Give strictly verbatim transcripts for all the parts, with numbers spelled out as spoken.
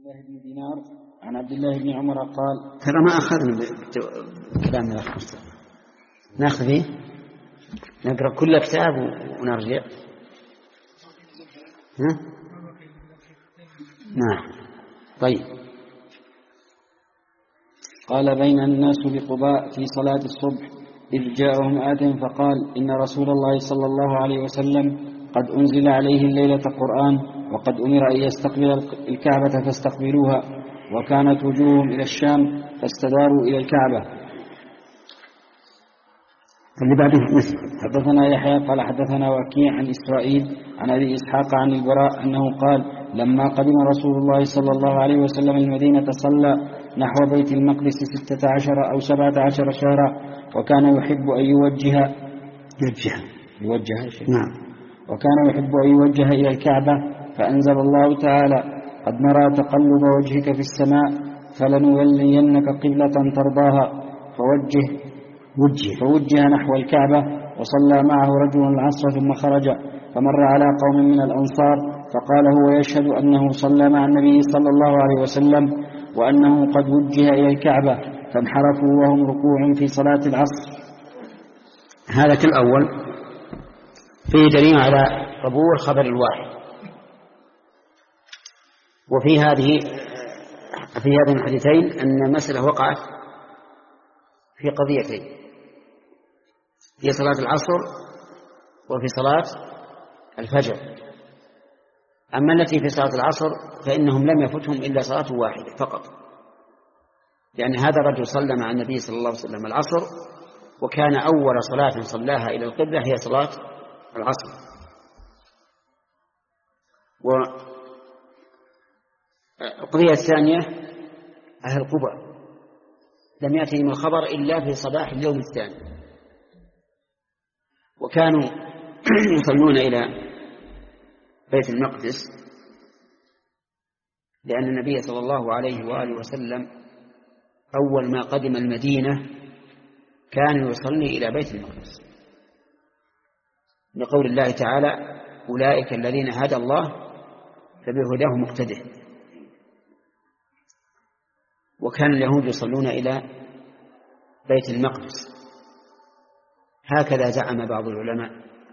الله بن دينار عن عبد الله بن عمر قال: ترى ما أخذنا كلام الأخ مصطفى، ناخذ فيه نقرأ كل كتاب ونرجع. ها؟ نعم. طيب. قال: بين الناس بقباء في صلاة الصبح إذ جاءهم آت فقال: إن رسول الله صلى الله عليه وسلم قد أنزل عليه الليلة قرآن، وقد أمر أن يستقبل الكعبة فاستقبلوها، وكانت وجوههم إلى الشام فاستداروا إلى الكعبة. اللي بعده حدثنا يحيى قال حدثنا وكيع عن إسرائيل عن أبي إسحاق عن البراء أنه قال: لما قدم رسول الله صلى الله عليه وسلم المدينة صلى نحو بيت المقدس ستة عشر أو سبعة عشر شهرا، وكان يحب أن يوجه يوجه يوجه نعم وكان يحب أن يوجه إلى الكعبة، فأنزل الله تعالى: قد نرى تقلب وجهك في السماء فلنولينك قبلة ترضاها، فوجه وجه فوجه نحو الكعبة، وصلى معه رجل العصر ثم خرج فمر على قوم من الأنصار فقال هو يشهد أنه صلى مع النبي صلى الله عليه وسلم وأنه قد وجه إلى الكعبة، فانحرفوا وهم ركوع في صلاة العصر. هذا كالأول فيه دليل على قبول خبر الواحد. وفي هذه في هذين الحديثين أن المسألة وقعت في قضيتين: في صلاة العصر وفي صلاة الفجر. أما التي في صلاة العصر فإنهم لم يفتهم إلا صلاة واحدة فقط، لأن هذا الرجل صلى مع النبي صلى الله عليه وسلم العصر، وكان أول صلاة صلاها إلى القبلة هي صلاة العصر. والقضية الثانية أهل قبى لم يأتهم الخبر إلا في صباح اليوم الثاني، وكانوا يصلون إلى بيت المقدس لأن النبي صلى الله عليه وآله وسلم أول ما قدم المدينة كان يصلي إلى بيت المقدس، لقول الله تعالى: أولئك الذين هدى الله فبهداه مقتده. وكان اليهود يصلون إلى بيت المقدس، هكذا زعم بعض العلماء.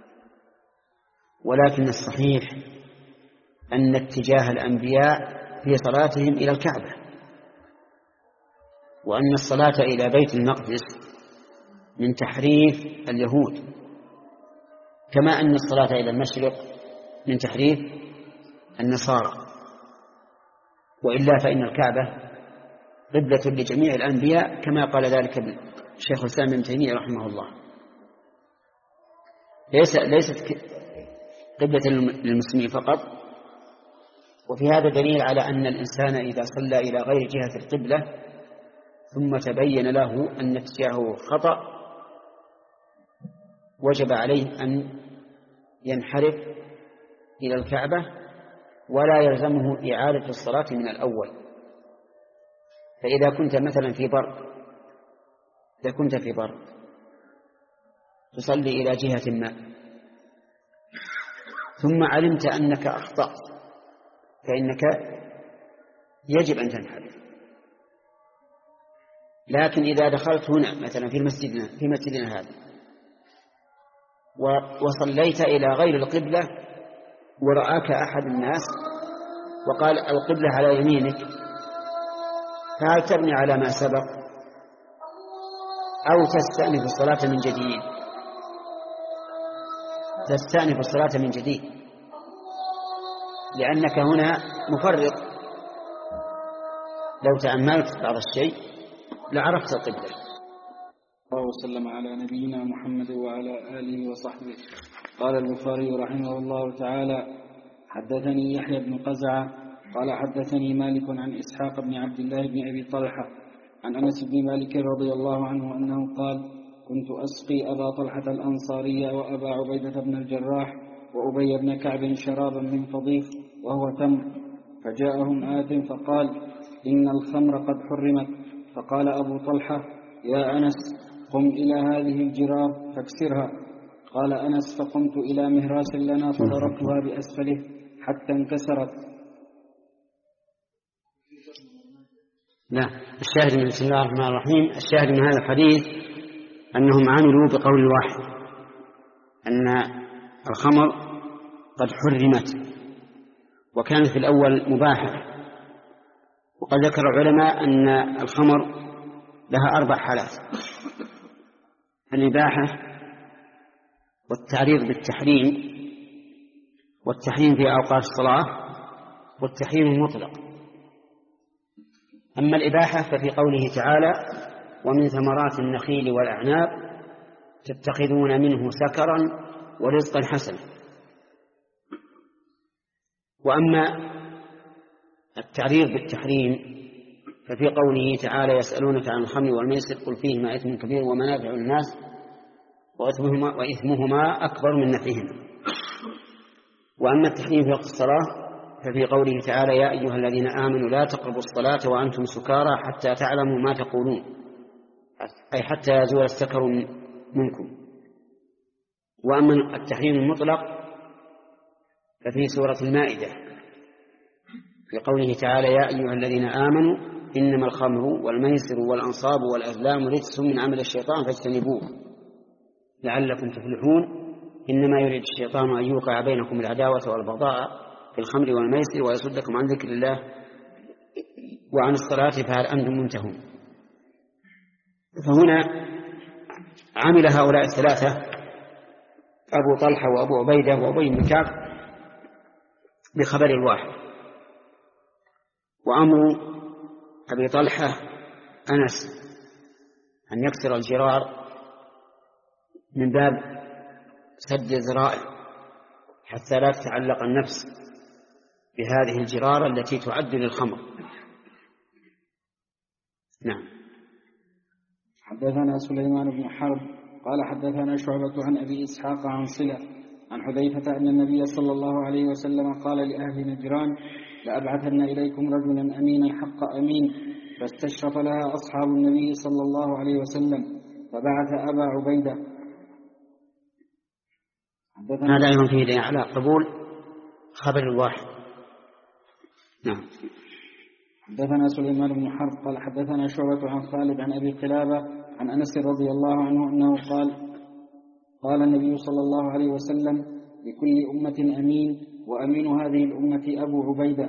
ولكن الصحيح أن اتجاه الأنبياء في صلاتهم إلى الكعبة، وأن الصلاة إلى بيت المقدس من تحريف اليهود، كما أن الصلاة إلى المشرق من تحريف النصارى. وإلا فإن الكعبة قبلة لجميع الأنبياء، كما قال ذلك الشيخ الإسلام ابن تيمية رحمه الله. ليس ليست قبلة للمسلمين فقط. وفي هذا دليل على أن الإنسان إذا صلى إلى غير جهة القبلة ثم تبين له أن اتجاهه خطأ وجب عليه أن ينحرف إلى الكعبة، ولا يلزمه إعادة الصلاة من الأول. فإذا كنت مثلا في برد إذا كنت في برد تصلي إلى جهة ما، ثم علمت أنك أخطأت، فإنك يجب أن تنحرف. لكن إذا دخلت هنا مثلا في مسجدنا في مسجدنا هذا وصليت إلى غير القبلة ورآك أحد الناس وقال القبلة على يمينك، فهل تبني على ما سبق أو تستأنف الصلاة من جديد؟ تستأنف الصلاة من جديد، لأنك هنا مفرط. لو تأملت بعض الشيء لعرفت القبلة. الله وسلم على نبينا محمد وعلى آله وصحبه. قال البخاري رحمه الله تعالى: حدثني يحيى بن قزعة قال حدثني مالك عن إسحاق بن عبد الله بن أبي طلحة عن أنس بن مالك رضي الله عنه أنه قال: كنت أسقي أبا طلحة الأنصاري وأبا عبيدة بن الجراح وأبي بن كعب شرابا من فضيخ وهو تمر، فجاءهم آت فقال: إن الخمر قد حرمت. فقال أبو طلحة: يا أنس قم إلى هذه الجراب فاكسرها. قال أنس: فقمت إلى مهراس لنا فضربتها بأسفله حتى انكسرت. لا، الشاهد من بسم الله الرحمن الرحيم، الشاهد من هذا الحديث أنهم عملوا بقول واحد أن الخمر قد حرمت، وكانت في الأول مباحة. وقد ذكر العلماء أن الخمر لها أربع حالات: الإباحة، والتعريض بالتحريم، والتحريم في أوقات الصلاة، والتحريم المطلق. أما الإباحة ففي قوله تعالى: ومن ثمرات النخيل والأعناب تتخذون منه سكرا ورزقا حسنا. وأما التعريض بالتحريم ففي قوله تعالى: يسألونك عن الخمر والميسر قل فيهما إثم كبير ومنافع للناس وإثمهما, وإثمهما أكبر من نفعهما. وأما التحريم في وقت الصلاة ففي قوله تعالى: يا أيها الذين آمنوا لا تقربوا الصلاة وأنتم سكارى حتى تعلموا ما تقولون، أي حتى يزول السكر منكم. وأما التحريم المطلق ففي سورة المائدة في قوله تعالى: يا أيها الذين آمنوا إنما الخمر والميسر والأنصاب والأزلام رجس من عمل الشيطان فاجتنبوه لعلكم تفلحون إنما يريد الشيطان أن يوقع بينكم العداوة والبغضاء في الخمر والميسر ويصدكم عن ذكر الله وعن الصلاة فهل أنتم منتهون. فهنا عمل هؤلاء الثلاثة أبو طلحة وأبو عبيدة وأبي بن كعب بخبر الواحد. وأمر أبي طلحة أنس أن يكسر الجرار من باب سد الذرائع حتى لا تتعلق النفس بهذه الجرارة التي تعد للخمر. نعم. حدثنا سليمان بن حرب قال حدثنا شعبة عن أبي إسحاق عن صلة عن حذيفة أن النبي صلى الله عليه وسلم قال لأهل نجران: لأبعثن إليكم رجلا أمينا حق أمين، فاستشرف لها أصحاب النبي صلى الله عليه وسلم فبعث أبا عبيدة. هذا أيضا فيه دليل على قبول خبر الواحد. نعم. حدثنا سليمان بن حرب قال حدثنا شعبة عن خالد عن أبي قلابة عن أنس رضي الله عنه أنه قال: قال النبي صلى الله عليه وسلم: لكل أمة أمين، وأمين هذه الأمة أبو عبيدة.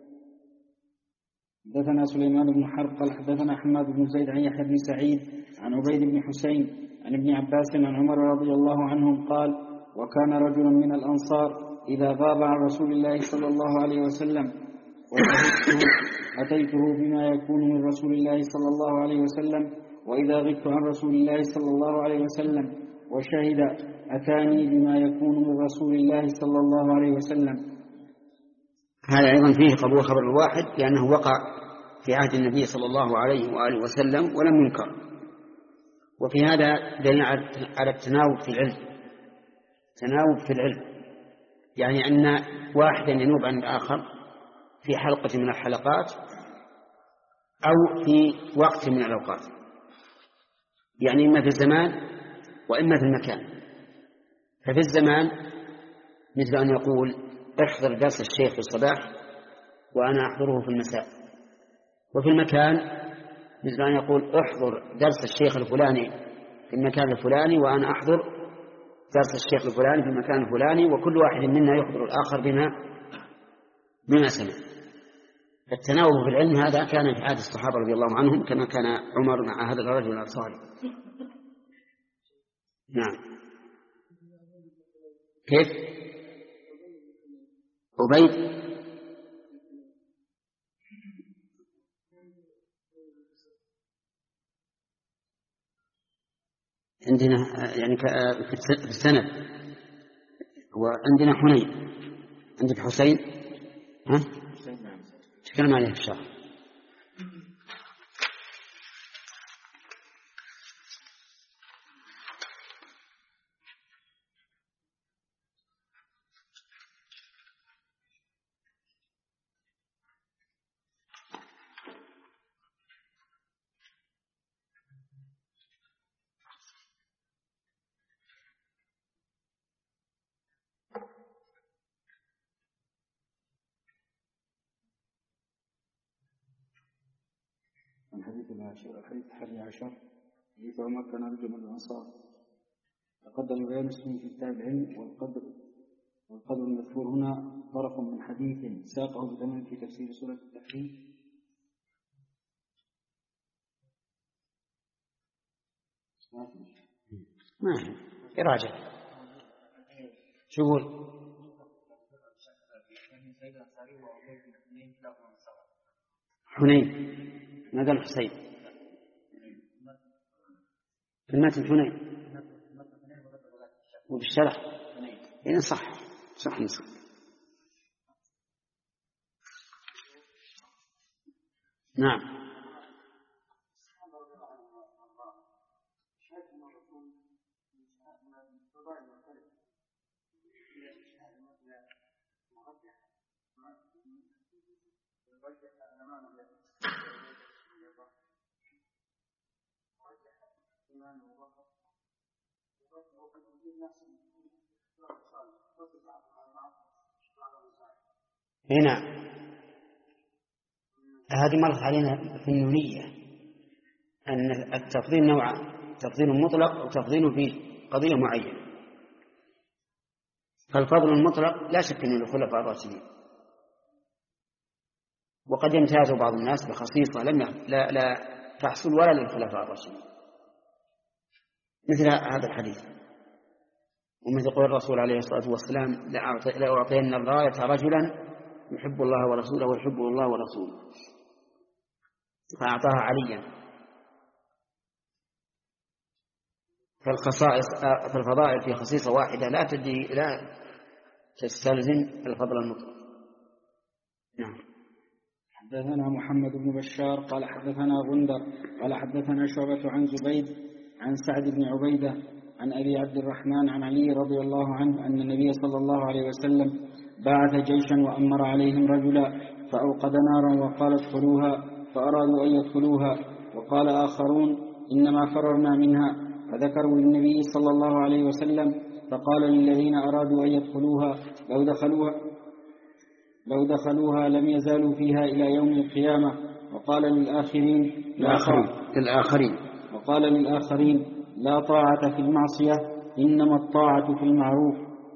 حدثنا سليمان بن حرب قال حدثنا حماد بن زيد عن يحيى بن سعيد عن عبيد بن حسين عن ابن عباس عن عمر رضي الله عنهم قال: وكان رجل من الأنصار إذا غاب عن رسول الله صلى الله عليه وسلم وشهدته أتيته بما يكون من رسول الله صلى الله عليه وسلم، وإذا غبت عن رسول الله صلى الله عليه وسلم وشهد أتاني بما يكون من رسول الله صلى الله عليه وسلم. هذا أيضا فيه قبول خبر الواحد لأنه وقع في عهد النبي صلى الله عليه وآله وسلم ولم ينكر. وفي هذا دليل على التناوب في العلم، تناوب في العلم يعني أن واحدا ينوب عن الآخر في حلقة من الحلقات أو في وقت من الأوقات، يعني إما في الزمان وإما في المكان. ففي الزمان مثل أن يقول: احضر درس الشيخ في الصباح وأنا أحضره في المساء. وفي المكان مثل أن يقول: احضر درس الشيخ الفلاني في المكان الفلاني وأنا أحضر درس الشيخ الفلاني في المكان الفلاني، وكل واحد منا يخبر الآخر بما بما سمع. التناوب في العلم هذا كان في عهد الصحابة رضي الله عنهم كما كان عمر مع هذا الرجل الأنصاري. نعم. كيف؟ عبيد عندنا يعني في السند وعندنا حنين. عندك حسين؟ ها؟ تكلم عليه في الشرح. الحديث العاشر الحديث الحادي عشر حديث عمر كان رجل من الأنصار تقدم بيان اسمه في كتاب العلم والقدر والقدر المذكور هنا طرف من حديث ساقه بتمام في تفسير سورة التحريم. ما يراجع شو يقول؟ حنين ما قال حسين في المتن حنين وبالشرح إن صح صح نصح. نعم هنا هذه مرت علينا في النونية أن التفضيل نوعان، تفضيل مطلق وتفضيل في قضية معينة. فالفضل المطلق لا شك أنه للخلفاء الراشدين، وقد يمتاز بعض الناس بخصيصة لم لا, لا تحصل ولا للخلفاء الراشدين، مثل هذا الحديث ومثل قول الرسول عليه الصلاة والسلام لأعطين الراية رجلا يحب الله ورسوله ويحبه الله ورسوله، فأعطاها عليا. فالخصائص فالفضائل في خصيصة واحدة لا تدي لا تستلزم الفضل المطلق. نعم. حدثنا محمد بن بشار قال حدثنا غندر قال حدثنا شعبة عن زبيد عن سعد بن عبيدة عن أبي عبد الرحمن عن علي رضي الله عنه أن النبي صلى الله عليه وسلم بعث جيشا وأمر عليهم رجلا فأوقد نارا وقال ادخلوها فأرادوا أن يدخلوها وقال آخرون إنما فررنا منها فذكروا للنبي صلى الله عليه وسلم فقال للذين أرادوا أن يدخلوها لو دخلوها لو دخلوها لم يزالوا فيها إلى يوم القيامة. وقال للآخرين لا للآخرين وقال للآخرين لا طاعة في المعصية إنما الطاعة في المعروف.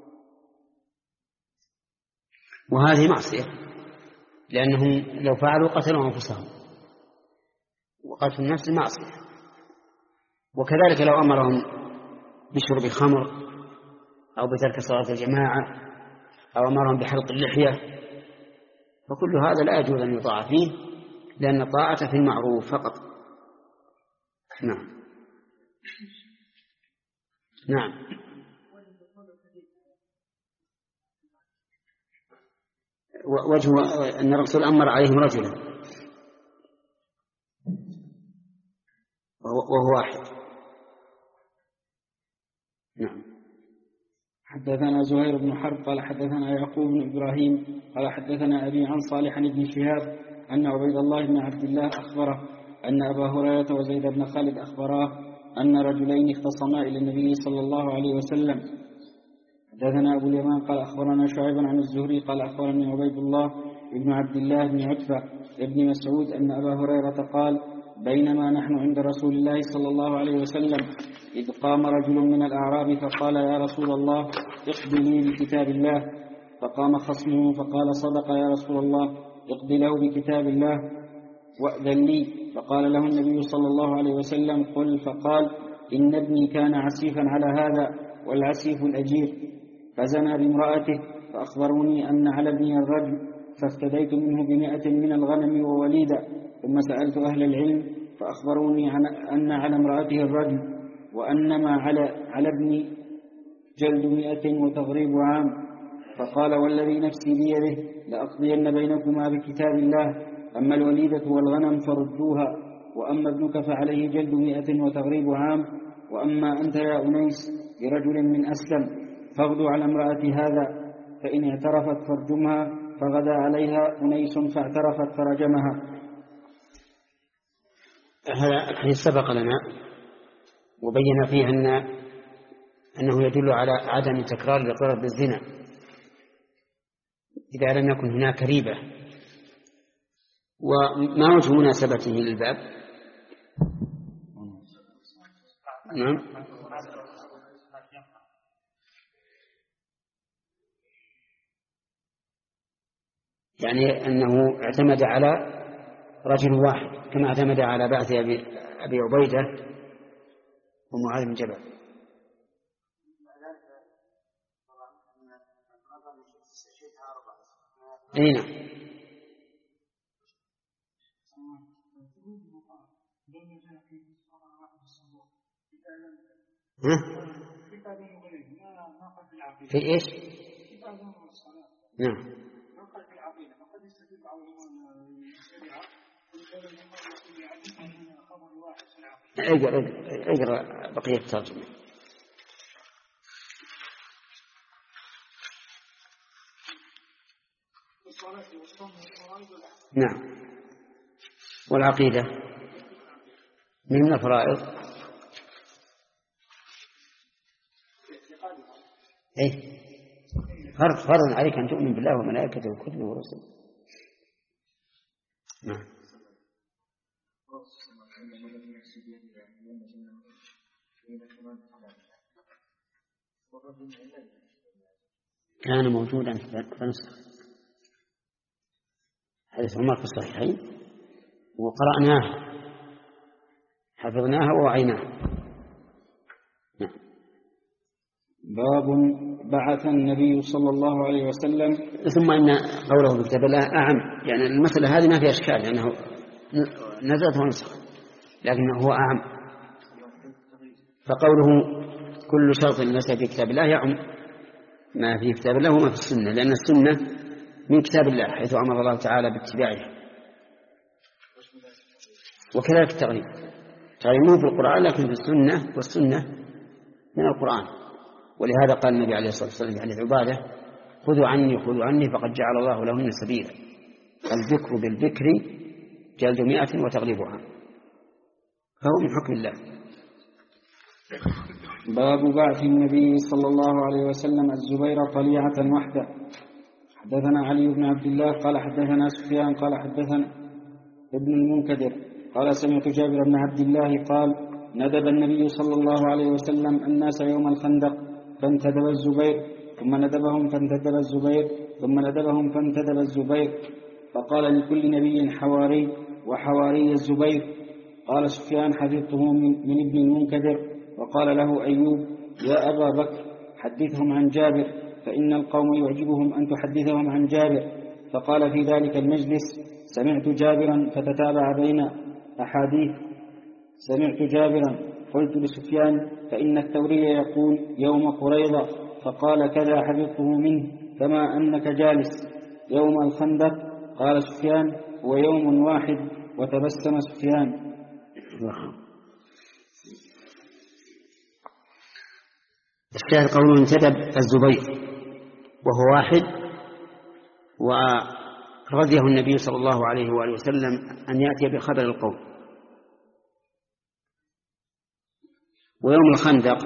وهذه معصية لأنهم لو فعلوا قتلوا أنفسهم، وقتل النفس معصية. وكذلك لو أمرهم بشرب خمر أو بترك صلاة الجماعة أو أمرهم بحلق اللحية فكل هذا لا يجوز أن يطاع فيه، لأن الطاعة في المعروف فقط. نعم نعم. وجه أن الرسول أمر عليهم رجلا وهو واحد. نعم. حدثنا زهير بن حرب قال حدثنا يعقوب بن إبراهيم قال حدثنا أبي عن صالح بن شهاب أن عبيد الله بن عبد الله أخبره أن أبا هريرة وزيد بن خالد أخبراه أن رجلين اختصما إلى النبي صلى الله عليه وسلم. حدثنا أبو اليمان قال أخبرنا شعيب عن الزهري قال أخبرني عبيد الله بن عبد الله بن عتبة ابن مسعود أن أبا هريرة قال بينما نحن عند رسول الله صلى الله عليه وسلم إذ قام رجل من الأعراب فقال يا رسول الله اقض لي بكتاب الله. فقام خصمه فقال صدق يا رسول الله اقض له بكتاب الله وأذن لي. فقال له النبي صلى الله عليه وسلم قل. فقال إن ابني كان عسيفا على هذا والعسيف الأجير فزنى بامرأته فأخبروني أن على ابني الرجل فافتديت منه بمئة من الغنم ووليدا ثم سألت أهل العلم فأخبروني أن على امرأته الرجل وأنما على, على ابني جلد مئة وتغريب عام. فقال والذي نفسي بيده لأقضين بينكما بكتاب الله أما الوليدة والغنم فردوها وأما ابنك فعليه جلد مئة وتغريب عام وأما أنت يا أنيس برجل من أسلم فاغدوا على امرأة هذا فإن اعترفت فارجمها فغدا عليها أنيس فاعترفت فرجمها. هذا الحديث سبق لنا وبين فيه أن أنه يدل على عدم تكرار الإقرار بالزنا إذا لم يكن هناك ريبة. وما وجه مناسبته للباب؟ نعم. يعني أنه اعتمد على رجل واحد كما اعتمد على بعث أبي, أبي عبيدة ومعاذ بن جبل. أي نعم. ها؟ في إيش؟ نعم. اقرأ اقرأ بقية الترجمة. نعم. والعقيدة من الفرائض. إيه فرض فرض عليك أن تؤمن بالله وملائكته وكتبه ورسله. نعم. كان موجودا فنسخ حديث عمر في الصحيحين وقرأناه حفظناها ووعيناها. نعم. باب بعث النبي صلى الله عليه وسلم. ثم إن قوله بكتاب الله أعم، يعني المسألة هذه ما فيها إشكال لأنه نزلت ونسخ، لكنه هو أعم. فقوله كل شرط ليس في كتاب الله يعم ما في كتاب الله وما في السنة، لأن السنة من كتاب الله حيث أمر الله تعالى باتباعها، وكذلك التغريب تغريبه في القرآن لكن في السنة، والسنة من القرآن. ولهذا قال النبي عليه الصلاة والسلام في حديث عبادة خذوا عني خذوا عني فقد جعل الله لهن سبيلا، الذكر بالذكر جلد مئة وتغليب عام، فهو من حكم الله. باب بعث النبي صلى الله عليه وسلم الزبير طليعة وحده. حدثنا علي بن عبد الله قال حدثنا سفيان قال حدثنا ابن المنكدر قال سمعت جابر بن عبد الله قال ندب النبي صلى الله عليه وسلم الناس يوم الخندق فانتدب الزبير ثم ندبهم فانتدب الزبير ثم ندبهم فانتدب الزبير، فقال لكل نبي حواري وحواري الزبير. قال سفيان حفظته من ابن المنكدر. وقال له أيوب يا أبا بكر حدثهم عن جابر فإن القوم يعجبهم أن تحدثهم عن جابر. فقال في ذلك المجلس سمعت جابرا فتتابع بين أحاديث سمعت جابرا. قلت لسفيان فإن الثوري يقول يوم قريظة، فقال كذا حفظته منه كما أنك جالس يوم الخندق. قال سفيان هو يوم واحد. وتبسم سفيان. الشاهد قوله انتدب الزبير وهو واحد، ورضيه النبي صلى الله عليه وآله وسلم أن يأتي بخبر القوم. ويوم الخندق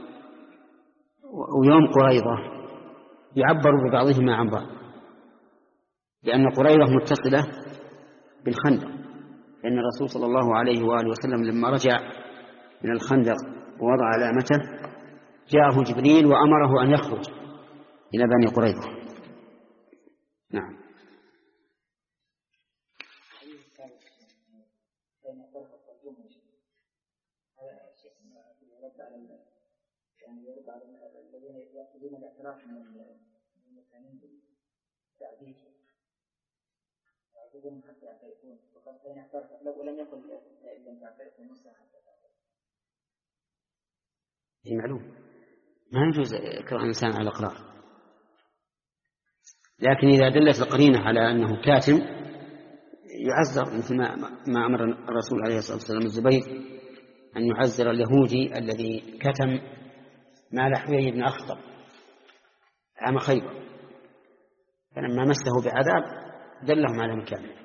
ويوم قريظة يعبر ببعضهما عن بعض، لأن قريظة متصلة بالخندق، لأن الرسول صلى الله عليه وآله وسلم لما رجع من الخندق ووضع علامته جاءه جبريل وأمره أن يخرج إلى بني قريظة. نعم. هي معلوم ما يجوز إكراه الإنسان على الإقرار، لكن إذا دلت القرينة على أنه كاتم يعذر، مثل ما أمر الرسول عليه الصلاة والسلام الزبير أن يعذر اليهودي الذي كتم مال حويي بن أخطب عام خيبر، فلما مسه بعذاب دلهم على مكانه.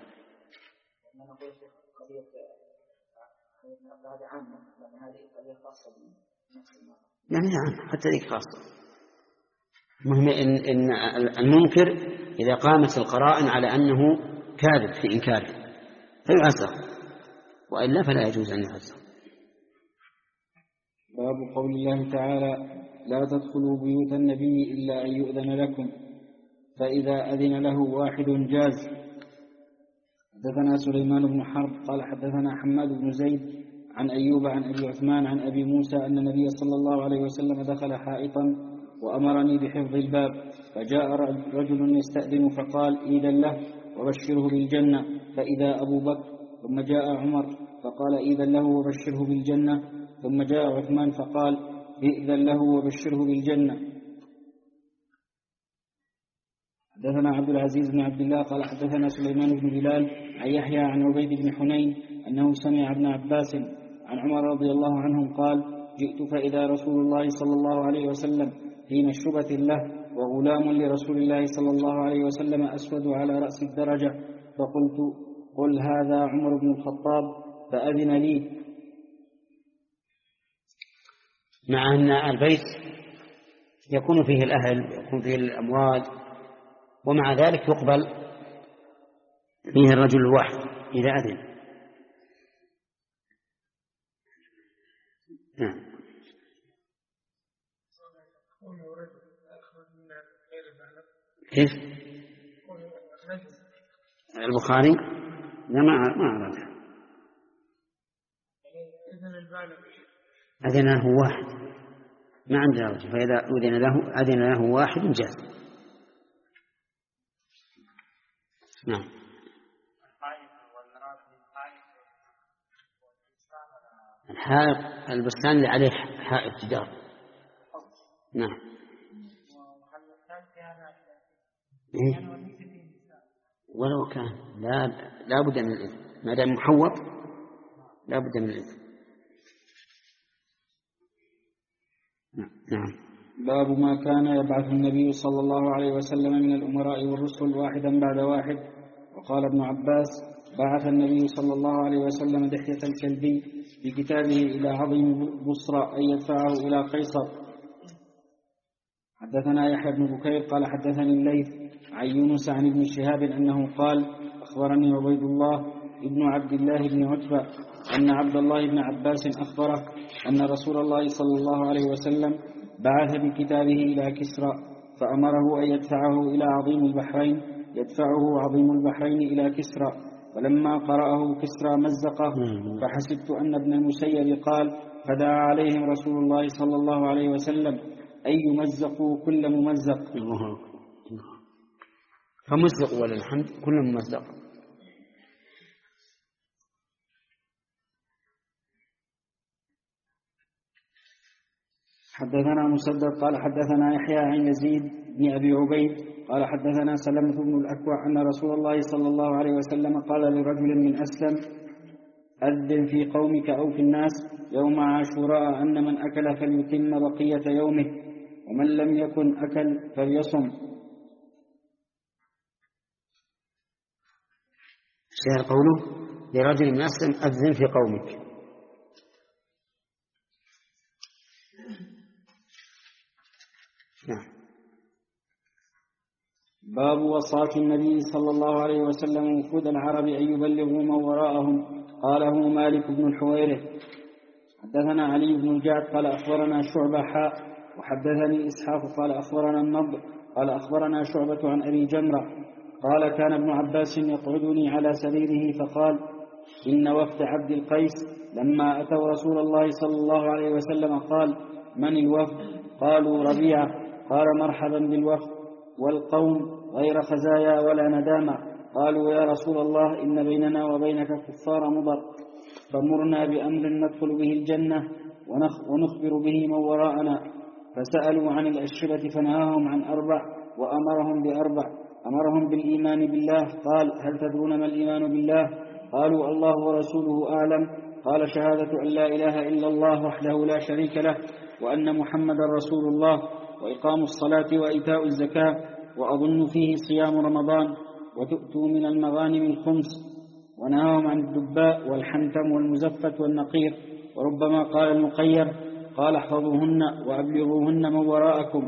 يعني نعم حتى ذيك خاصة. المهم إن, إن المنكر إذا قامت القرائن على أنه كاذب في إنكاره فيعذر، وإلا فلا يجوز أن يعزر. باب قول الله تعالى: لا تدخلوا بيوت النبي إلا أن يؤذن لكم، فإذا أذن له واحد جاز. حدثنا سليمان بن حرب قال حدثنا حماد بن زيد عن أيوب عن أبي عثمان عن أبي موسى أن النبي صلى الله عليه وسلم دخل حائطا وأمرني بحفظ الباب، فجاء رجل يستأذن فقال: إذن له وبشره بالجنة، فإذا أبو بكر، ثم جاء عمر فقال: إذن له وبشره بالجنة، ثم جاء عثمان فقال: إذن له وبشره بالجنة. حدثنا عبد العزيز بن عبد الله قال حدثنا سليمان بن بلال عن يحيى عن عبيد بن حنين أنه سمع ابن عباس عن عمر رضي الله عنهم قال: جئت فإذا رسول الله صلى الله عليه وسلم في مشربة له وغلام لرسول الله صلى الله عليه وسلم أسود على رأس الدرجة، فقلت: قل هذا عمر بن الخطاب، فأذن لي. مع أن البيت يكون فيه الأهل يكون فيه الأموال، ومع ذلك يقبل فيه الرجل الواحد إذا أذن. نعم. كيف؟ البخاري لا ما ما أعرف. أذن له واحد ما عندنا رجل، فإذا أذن له أذن له واحد جاز. نعم. الحائط البستان اللي عليه حائط جدار. نعم. إيه؟ ولو كان لا لا بد من الإذن، ما دام محوط لا بد من الإذن. نعم. باب ما كان يبعث النبي صلى الله عليه وسلم من الأمراء والرسل واحدا بعد واحد. وقال ابن عباس: بعث النبي صلى الله عليه وسلم دحية الكلبي بكتابه إلى عظيم بصرى أن يدفعه إلى قيصر. حدثنا يحيى بن بكير قال حدثني الليث عن يونس عن ابن شهاب أنه قال: أخبرني عبيد الله ابن عبد الله بن عتبة أن عبد الله بن عباس أخبره أن رسول الله صلى الله عليه وسلم بعث بكتابه إلى كسرى فأمره أن يدفعه إلى عظيم البحرين يدفعه عظيم البحرين إلى كسرى، فلما قرأه كسرى مزقه، فحسبت أن ابن المسيب قال: فدعا عليهم رسول الله صلى الله عليه وسلم أن يمزقوا كل ممزق. فمزقوا وللحمد كل ممزق. حدثنا مسدد قال حدثنا يحيى عن يزيد بن أبي عبيد قال حدثنا سلمة بن الأكوع أن رسول الله صلى الله عليه وسلم قال لرجل من أسلم: أذن في قومك أو في الناس يوم عاشوراء أن من أكل فليتم بقية يومه، ومن لم يكن أكل فليصم. شاهد قوله لرجل من أسلم: أذن في قومك. نعم. باب وصاة النبي صلى الله عليه وسلم وفود العرب أن يبلغوا من وراءهم. قاله مالك بن الحويرث. حدثنا علي بن الجعد قال أخبرنا شعبة حاء وحدثني إسحاق قال أخبرنا النضر قال أخبرنا شعبة عن أبي جمرة قال: كان ابن عباس يقعدني على سريره فقال: إن وفد عبد القيس لما أتوا رسول الله صلى الله عليه وسلم قال: من الوفد؟ قالوا: ربيعة. قال: مرحبا بالوفد والقوم غير خزايا ولا ندامة. قالوا: يا رسول الله إن بيننا وبينك كفار مضر، فمرنا بأمر ندخل به الجنة ونخبر به من وراءنا. فسألوا عن الأشربة فنهاهم عن أربع وأمرهم بأربع. أمرهم بالإيمان بالله. قال: هل تدرون ما الإيمان بالله؟ قالوا: الله ورسوله أعلم. قال: شهادة أن لا إله إلا الله وحده لا شريك له وأن محمدا رسول الله، وإقام الصلاة وإيتاء الزكاة، وأظن فيه صيام رمضان، وتؤتوا من المغانم الخمس. ونهاهم عن الدباء والحنتم والمزفة والنقير. وربما قال المقير: قال: احفظوهن وأبلغوهن من وراءكم.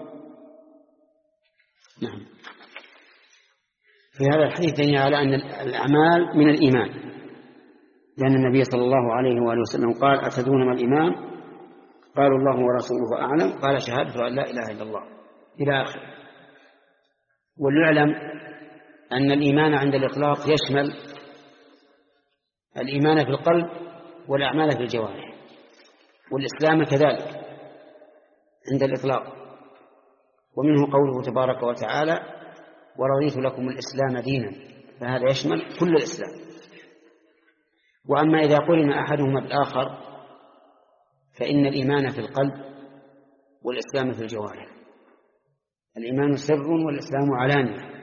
نعم. في هذا الحديث دليل على أن الأعمال من الإيمان، لأن النبي صلى الله عليه وآله وسلم قال: أتدرون ما الإيمان؟ قالوا: الله ورسوله أعلم. قال: شهادة أن لا إله إلا الله، إلى آخره. وليعلم أن الإيمان عند الإطلاق يشمل الإيمان في القلب والأعمال في الجوارح، والإسلام كذلك عند الإطلاق. ومنه قوله تبارك وتعالى: ورضيت لكم الإسلام دينا، فهذا يشمل كل الإسلام. وأما إذا قرن أحدهما بالآخر فإن الإيمان في القلب والإسلام في الجوارح. الإيمان سر والإسلام علانية.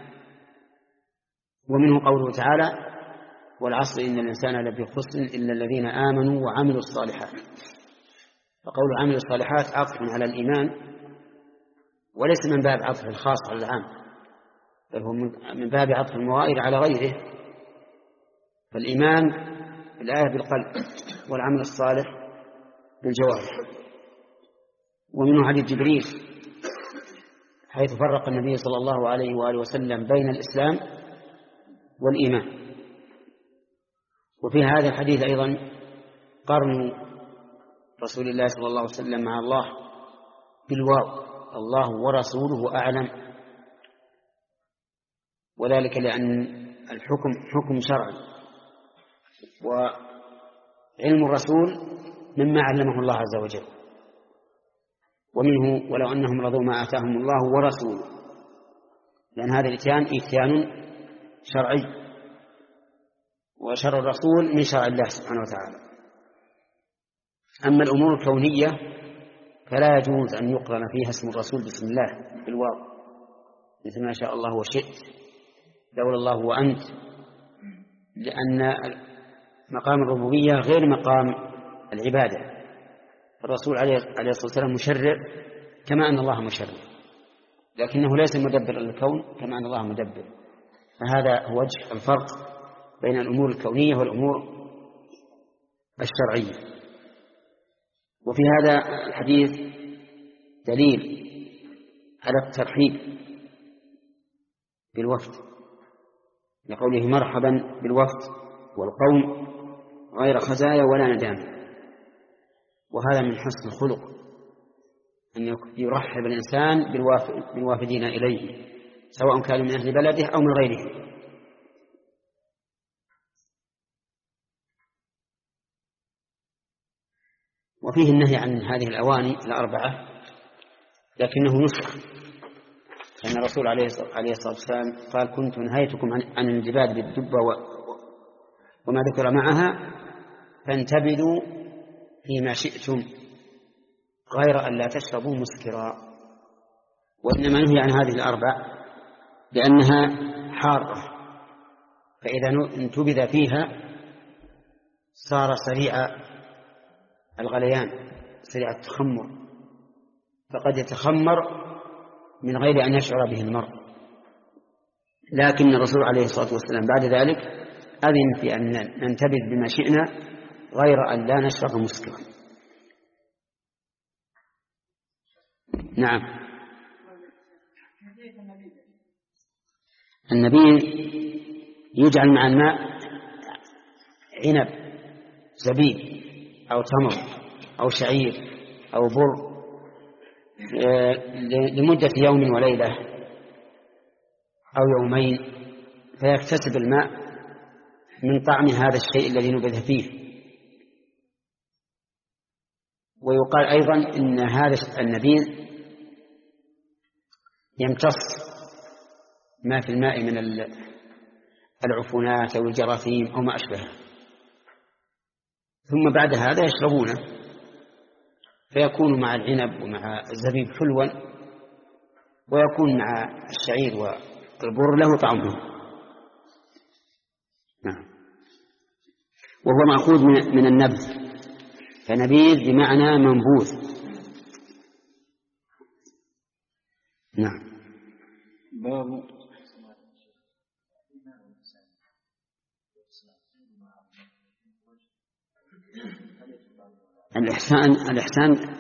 ومنه قوله تعالى: والعصر إن الإنسان لفي خسر إلا الذين آمنوا وعملوا الصالحات. فقول عملوا الصالحات عطف على الإيمان، وليس من باب عطف الخاص على العام، بل هو من باب عطف الموائد على غيره. فالإيمان الآية بالقلب، والعمل الصالح بالجوارح. ومنه حديث جبريل حيث فرق النبي صلى الله عليه وآله وسلم بين الإسلام والإيمان. وفي هذا الحديث أيضا قرن رسول الله صلى الله عليه وسلم مع الله بالواو: الله ورسوله أعلم. وذلك لأن الحكم حكم شرعي، وعلم الرسول مما علمه الله عز وجل. ومنه: ولو أنهم رضوا ما آتاهم الله ورسوله، لأن هذا الإتيان إتيان شرعي، وشرع الرسول من شرع الله سبحانه وتعالى. أما الأمور الكونية فلا يجوز أن يقرن فيها اسم الرسول باسم الله بالواو، مثل ما شاء الله وشئت، لولا الله وأنت، لأن مقام الربوبية غير مقام العبادة. الرسول عليه الصلاة والسلام مشرع كما أن الله مشرع، لكنه ليس مدبر للكون كما أن الله مدبر. فهذا هو وجه الفرق بين الأمور الكونية والأمور الشرعية. وفي هذا الحديث دليل على الترحيب بالوفد، لقوله: مرحبا بالوفد والقوم غير خزايا ولا ندامة. وهذا من حسن الخلق أن يرحب الإنسان بالوافدين إليه، سواء كانوا من أهل بلده أو من غيره. وفيه النهي عن هذه الأواني الأربعة، لكنه نسخ، لأن الرسول عليه الصلاة والسلام قال: كنت نهيتكم عن الانجباد بالدبة وما ذكر معها، فانتبذوا فيما شئتم غير أن لا تشربوا مسكرا. وإنما نهي عن هذه الأربع لأنها حارة، فإذا انتبذ فيها صار سريع الغليان، سريع التخمر، فقد يتخمر من غير أن يشعر به المرء. لكن الرسول عليه الصلاة والسلام بعد ذلك أذن في أن ننتبذ بما شئنا غير أن لا نشرب مسكرا. نعم. النبيذ يجعل مع الماء عنب، زبيب، أو تمر، أو شعير، أو بر، لمدة يوم وليلة أو يومين، فيكتسب الماء من طعم هذا الشيء الذي نبذ فيه. ويقال أيضا إن هذا النبيذ يمتص ما في الماء من العفونات أو الجراثيم أو ما أشبهه، ثم بعد هذا يشربونه، فيكون مع العنب ومع الزبيب حلوا، ويكون مع الشعير والبر له طعمه. نعم. وهو مأخوذ من النبذ، فنبيذ بمعنى منبوذ. نعم. باب الإحسان. الإحسان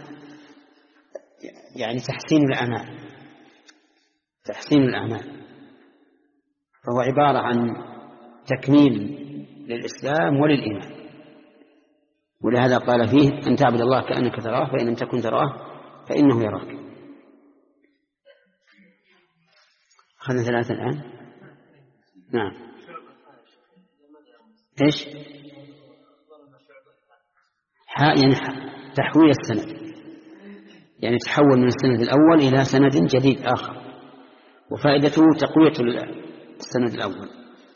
يعني تحسين الأعمال، تحسين الأعمال، فهو عبارة عن تكميل للإسلام وللإيمان. ولهذا قال فيه أن تعبد الله كأنك تراه فإن لم تكن تراه فإنه يراك. أخذنا ثلاثة الآن. نعم. إيش؟ يعني تحويل السند، يعني تحول من السند الأول إلى سند جديد آخر، وفائدته تقوية السند الأول.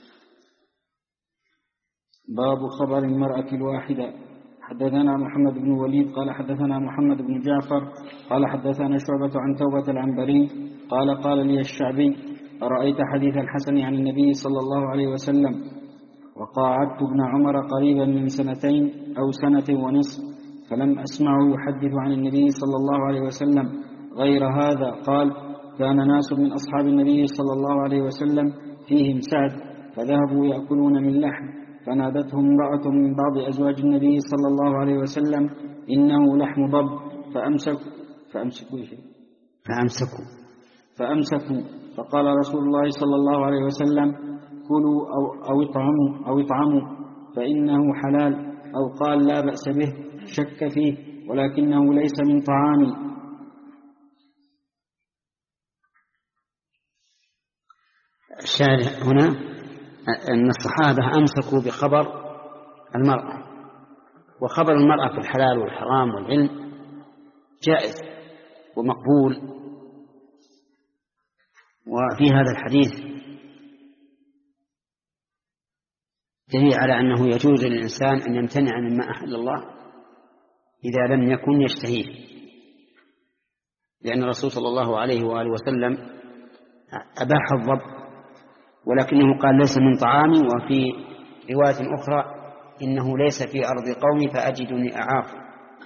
باب خبر المرأة الواحدة. حدثنا محمد بن وليد قال حدثنا محمد بن جعفر قال حدثنا شعبة عن توبة العنبري قال قال لي الشعبي: أرأيت حديث الحسن عن النبي صلى الله عليه وسلم؟ وقاعدت ابن عمر قريبا من سنتين أو سنة ونصف فلم أسمعه يحدث عن النبي صلى الله عليه وسلم غير هذا. قال: كان ناس من أصحاب النبي صلى الله عليه وسلم فيهم سعد فذهبوا يأكلون من لحم، فنادتهم امرأة من بعض أزواج النبي صلى الله عليه وسلم: إنه لحم ضب، فأمسكوا فأمسكوا فأمسكوا فأمسكوا فقال رسول الله صلى الله عليه وسلم: كلوا أو, أو اطعموا أو اطعموا فإنه حلال، أو قال: لا بأس به، شك فيه ولكنه ليس من طعامي. الشاهد هنا أن الصحابة أمسكوا بخبر المرأة، وخبر المرأة في الحلال والحرام والعلم جائز ومقبول. وفي هذا الحديث دليل على أنه يجوز للإنسان أن يمتنع مما أحل الله إذا لم يكن يشتهيه، لأن الرسول صلى الله عليه وآله وسلم أباح الضب ولكنه قال: ليس من طعامي. وفي رواية أخرى: إنه ليس في أرض قومي فأجدني أعاف.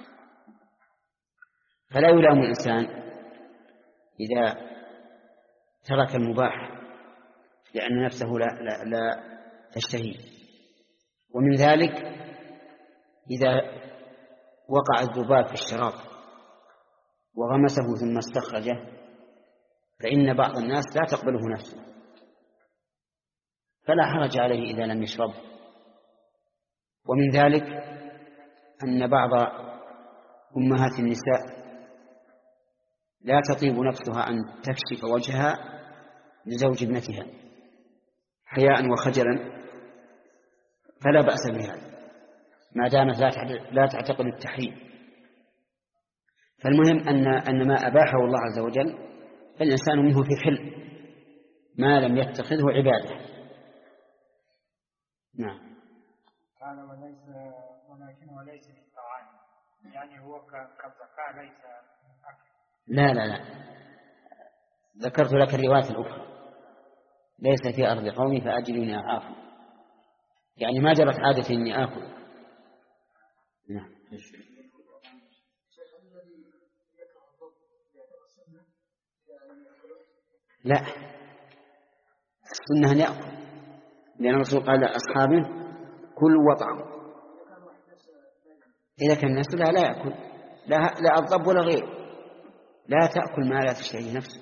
فلا يلام الإنسان إذا ترك المباح لأن نفسه لا, لا, لا تشتهي. ومن ذلك إذا وقع الذباب في الشراب وغمسه ثم استخرجه فإن بعض الناس لا تقبله نفسه، فلا حرج عليه إذا لم يشرب. ومن ذلك أن بعض أمهات النساء لا تطيب نفسها أن تكشف وجهها لزوج ابنتها حياء وخجلا، فلا بأس بهذا ما دامت لا تعتقد التحريم. فالمهم أن أن ما أباحه الله عز وجل فالإنسان منه في حل ما لم يتخذه عبادة. نعم. قال وليس ولكنه ليس من طعام، يعني هو كالزكاة ليس من أكل. لا لا لا ذكرت لك الرواية الأخرى: ليس في أرض قومي فأجدني أعاف، يعني ما جرت عادتي إني آكل. نعم. لا، السنة أن يأكل، لأن الرسول قال لأصحابه: كل وطعم. إذا كان الناس لا لا يأكل، لا, لا الضب ولا غيره، لا تأكل ما لا تشتهي نفسك.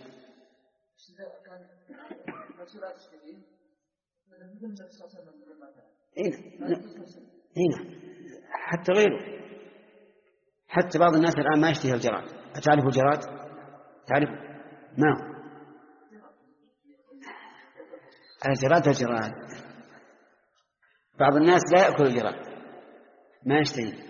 هنا حتى غيره، حتى بعض الناس الآن ما يشتهي الجراد. أتعرف الجراد؟ تعرف ما هو الجراد؟ الجراد بعض الناس لا يأكل الجراد، ما يشتهي.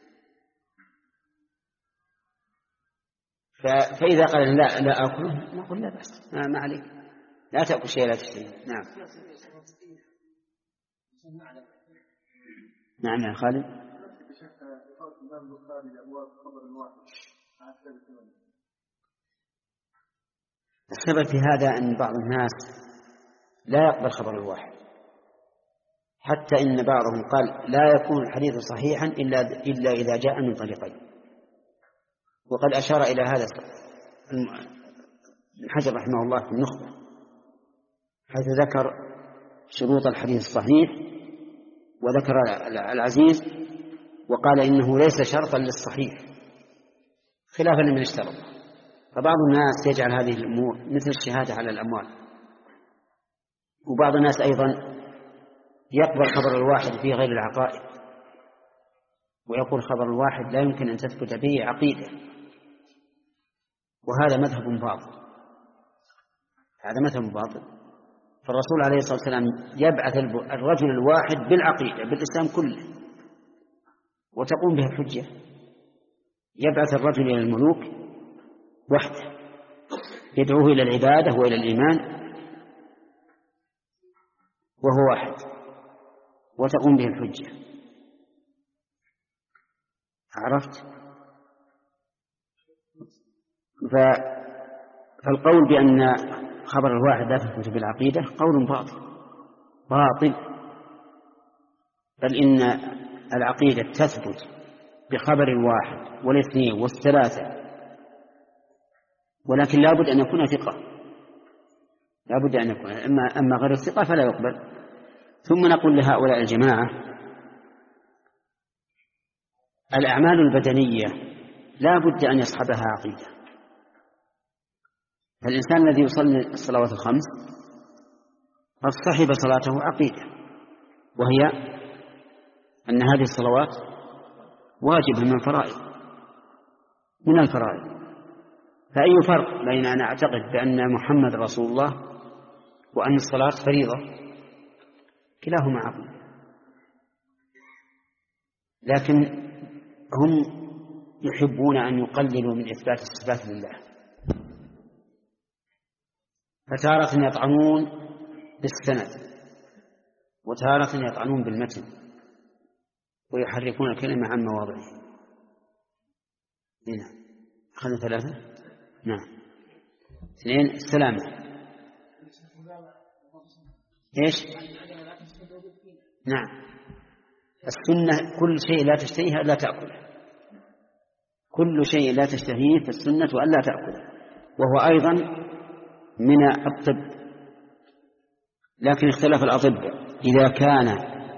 فإذا قال لا لا أكله نقول لا بأس، ما, ما عليك، لا تأكل شيء لا تشتهي. نعم. نعم يا خالد. السبب في هذا أن بعض الناس لا يقبل خبر الواحد، حتى إن بعضهم قال: لا يكون الحديث صحيحا إلا إلا إذا جاء من طريقين. وقد أشار إلى هذا ابن حجر رحمه الله في النخبة، حيث ذكر شروط الحديث الصحيح وذكر العزيز، وقال إنه ليس شرطا للصحيح خلافا لمن اشترط. فبعض الناس يجعل هذه الأمور مثل الشهادة على الأموال، وبعض الناس أيضا يقبل خبر الواحد في غير العقائد، ويقول خبر الواحد لا يمكن أن تثبت به عقيدة، وهذا مذهب باطل، هذا مذهب باطل. فالرسول عليه الصلاة والسلام يبعث الرجل الواحد بالعقيدة بالإسلام كله وتقوم به الحجة، يبعث الرجل إلى الملوك وحده يدعوه إلى العبادة وإلى الإيمان وهو واحد وتقوم به الحجة. عرفت؟ فالقول بأن خبر الواحد لا تثبت بالعقيدة قول باطل باطل، بل إن العقيدة تثبت بخبر الواحد والاثنين والثلاثة، ولكن لا بد أن يكون ثقة، لا بد أن يكون، أما, أما غير الثقة فلا يقبل. ثم نقول لهؤلاء الجماعة الأعمال البدنية لا بد أن يصحبها عقيدة. فالإنسان الذي يصلي الصلوات الخمس قد صحب صلاته عقيدة، وهي أن هذه الصلوات واجبة من الفرائض من الفرائض. فأي فرق بين أن أعتقد بأن محمد رسول الله وأن الصلاة فريضة؟ كلاهما عقيدة. لكن هم يحبون أن يقللوا من إثبات الصفات لله، فتارة يطعنون بالسند وتارة يطعنون بالمتن ويحرفون الكلمة عن مواضعه. هنا أخذنا ثلاثة. نعم. اثنين السلامة. إيش؟ نعم. السنة كل شيء لا تشتهيه لا تأكله، كل شيء لا تشتهيه في السنة ألا تأكله، وهو أيضا من الطب. لكن اختلف الأطباء إذا كان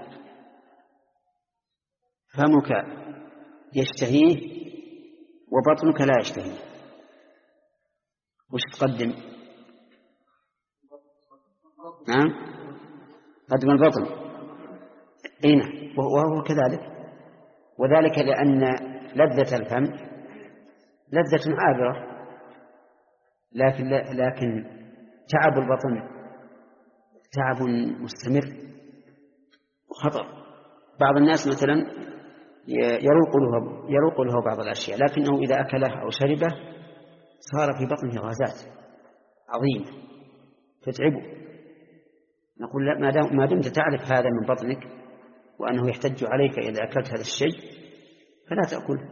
فمك يشتهيه وبطنك لا يشتهيه وش تقدم؟ نعم قدم البطن. أين وهو كذلك، وذلك لأن لذة الفم لذة عابرة، لكن لكن تعب البطن تعب مستمر وخطر. بعض الناس مثلا يروق له يروق له بعض الأشياء، لكنه إذا أكله أو شربه صار في بطنه غازات عظيمة تتعبه. نقول لا، ما دمت تعرف هذا من بطنك وأنه يحتج عليك إذا أكلت هذا الشيء فلا تأكله.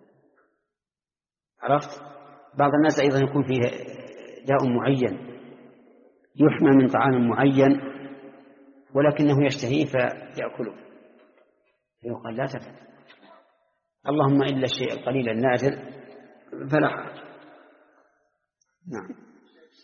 عرفت؟ بعض الناس أيضا يكون فيه داء معين يحمى من طعام معين ولكنه يشتهيه فيأكله، يقال لا تفعل، اللهم إلا الشيء القليل النادر فلا حرج. نعم.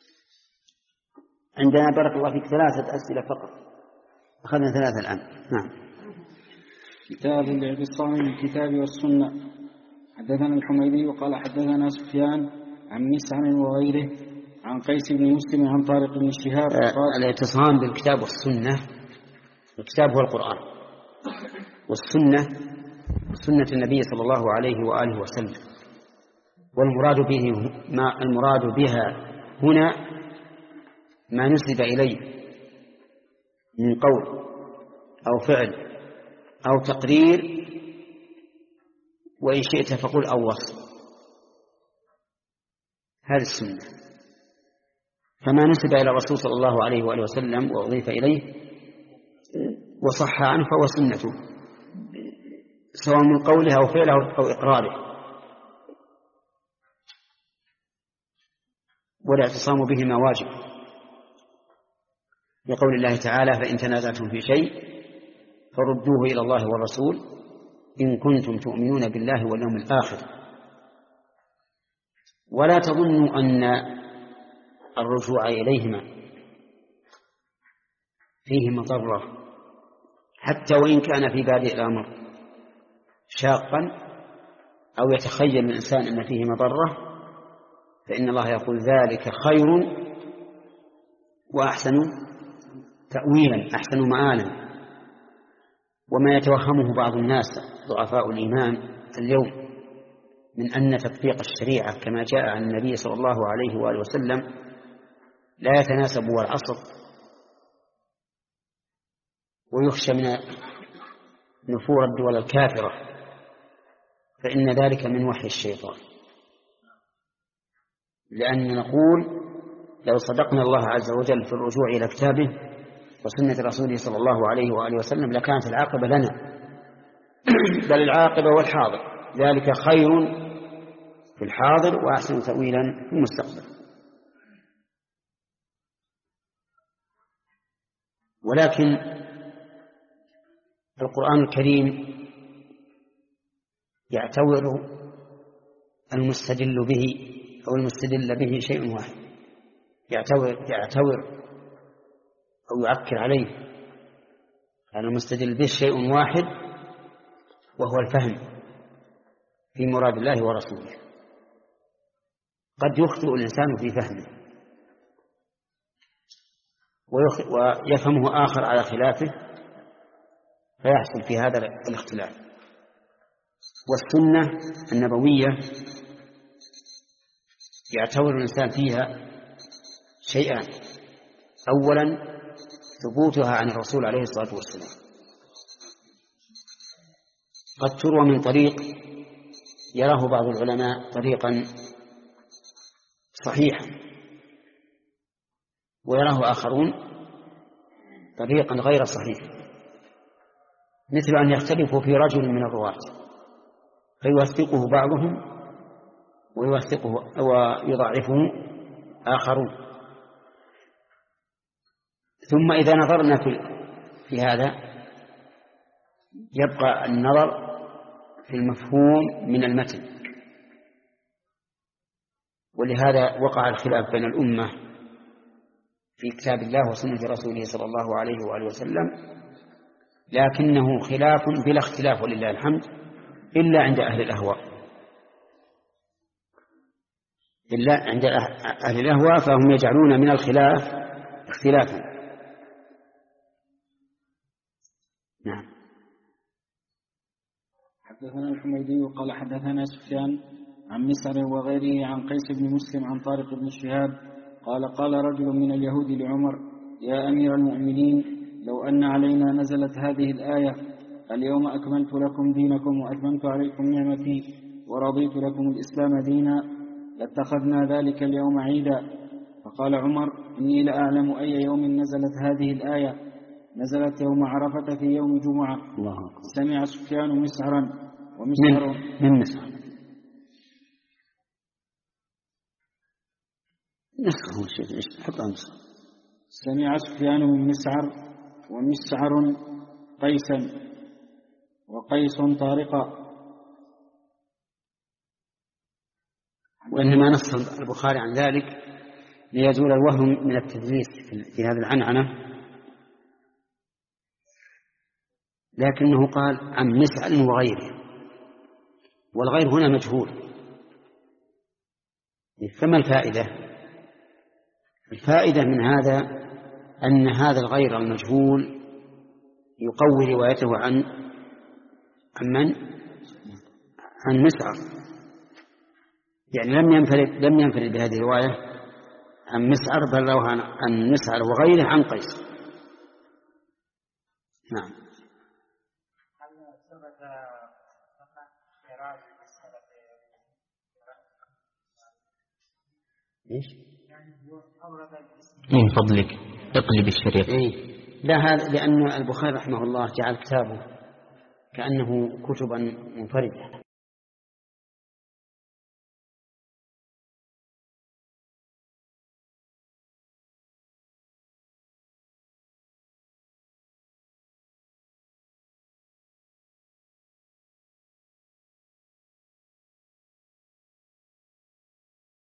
عندنا بارك الله فيك ثلاثة أسئلة فقط، أخذنا ثلاثة الآن. نعم. كتاب الاعتصام بالكتاب والسنة. حدثنا الحميدي وقال حدثنا سفيان عن مسعر وغيره عن قيس بن مسلم عن طارق بن شهاب قال الاعتصام بالكتاب والسنة. الكتاب هو القرآن، والسنة سنة النبي صلى الله عليه وآله وسلم، والمراد به ما المراد بها هنا ما نسب إليه من قول أو فعل أو تقرير، وإن شئت فقل أو وصف، هذه السنة. فما نسب إلى الرسول صلى الله عليه وآله وسلم وأضيف إليه وصح عنه فهو سنته، سواء من قوله أو فعله أو إقراره. والاعتصام بهما واجب، لقول الله تعالى فإن تنازعتم في شيء فردوه إلى الله والرسول إن كنتم تؤمنون بالله واليوم الآخر. ولا تظنوا أن الرجوع إليهما فيه مضرة، حتى وإن كان في بادئ الأمر شاقا أو يتخيل الإنسان أن فيه مضرة، فإن الله يقول ذلك خير وأحسن تأويلا، أحسن مآلا. وما يتوهمه بعض الناس ضعفاء الإيمان اليوم من أن تطبيق الشريعة كما جاء عن النبي صلى الله عليه وآله وسلم لا يتناسب هو العصر، ويخشى من نفور الدول الكافرة، فإن ذلك من وحي الشيطان. لأن نقول لو صدقنا الله عز وجل في الرجوع إلى كتابه وسنة رسوله صلى الله عليه وآله وسلم لكانت العاقبة لنا، بل العاقبة والحاضر، ذلك خير في الحاضر وأحسن تأويلا في المستقبل. ولكن القرآن الكريم يعتبر المستدل به أو المستدل به شيء واحد، يعتبر, يعتبر أو يعكر عليه، يعني المستدل به شيء واحد وهو الفهم في مراد الله ورسوله. قد يخطئ الإنسان في فهمه ويفهمه آخر على خلافه فيحصل في هذا الاختلاف. والسنة النبوية يعتبر الإنسان فيها شيئان: أولا ثبوتها عن الرسول عليه الصلاة والسلام، قد تروى من طريق يراه بعض العلماء طريقا صحيحا ويراه آخرون طريقا غير صحيح، مثل أن يختلفوا في رجل من الرواة فيوثقه بعضهم ويوثقه ويضعفه آخرون. ثم إذا نظرنا في, في هذا يبقى النظر في المفهوم من المتن، ولهذا وقع الخلاف بين الأمة في كتاب الله وسنة رسوله صلى الله عليه وآله وسلم، لكنه خلاف بلا اختلاف ولله الحمد إلا عند أهل الأهواء. إلا عند أهل الأهواء فهم يجعلون من الخلاف اختلافا. نعم. حدثنا الحميدي قال حدثنا سفيان عن مسعر وغيره عن قيس بن مسلم عن طارق بن شهاب قال قال رجل من اليهود لعمر: يا أمير المؤمنين، لو أن علينا نزلت هذه الآية: اليوم أكملت لكم دينكم وأتممت عليكم نعمتي ورضيت لكم الإسلام دينا، لاتخذنا ذلك اليوم عيدا. فقال عمر: إني لأعلم أي يوم نزلت هذه الآية، نزلت يوم عرفة في يوم جمعة. الله. سمع سفيان مسعرا ومسعر من, من مسعر نسخه الشيء حط أمس. سمع سفيان من مسعر ومسعر قيسا وقيس طارقا. وإنما نص البخاري عن ذلك ليزول الوهم من التدليس في هذه العنعنة، لكنه قال عن مسعر وغيره، والغير هنا مجهول. فما الفائدة؟ الفائدة من هذا أن هذا الغير المجهول يقوي روايته عن عن من؟ عن مسعر، يعني لم ينفرد لم ينفرد بهذه الرواية عن مسعر، بل روى عن مسعر وغيره عن قيس. نعم. إيش؟ من فضلك اقلب الشريط. إيه؟ لا، هذا لأن البخاري رحمه الله جعل كتابه كأنه كتبا منفردة،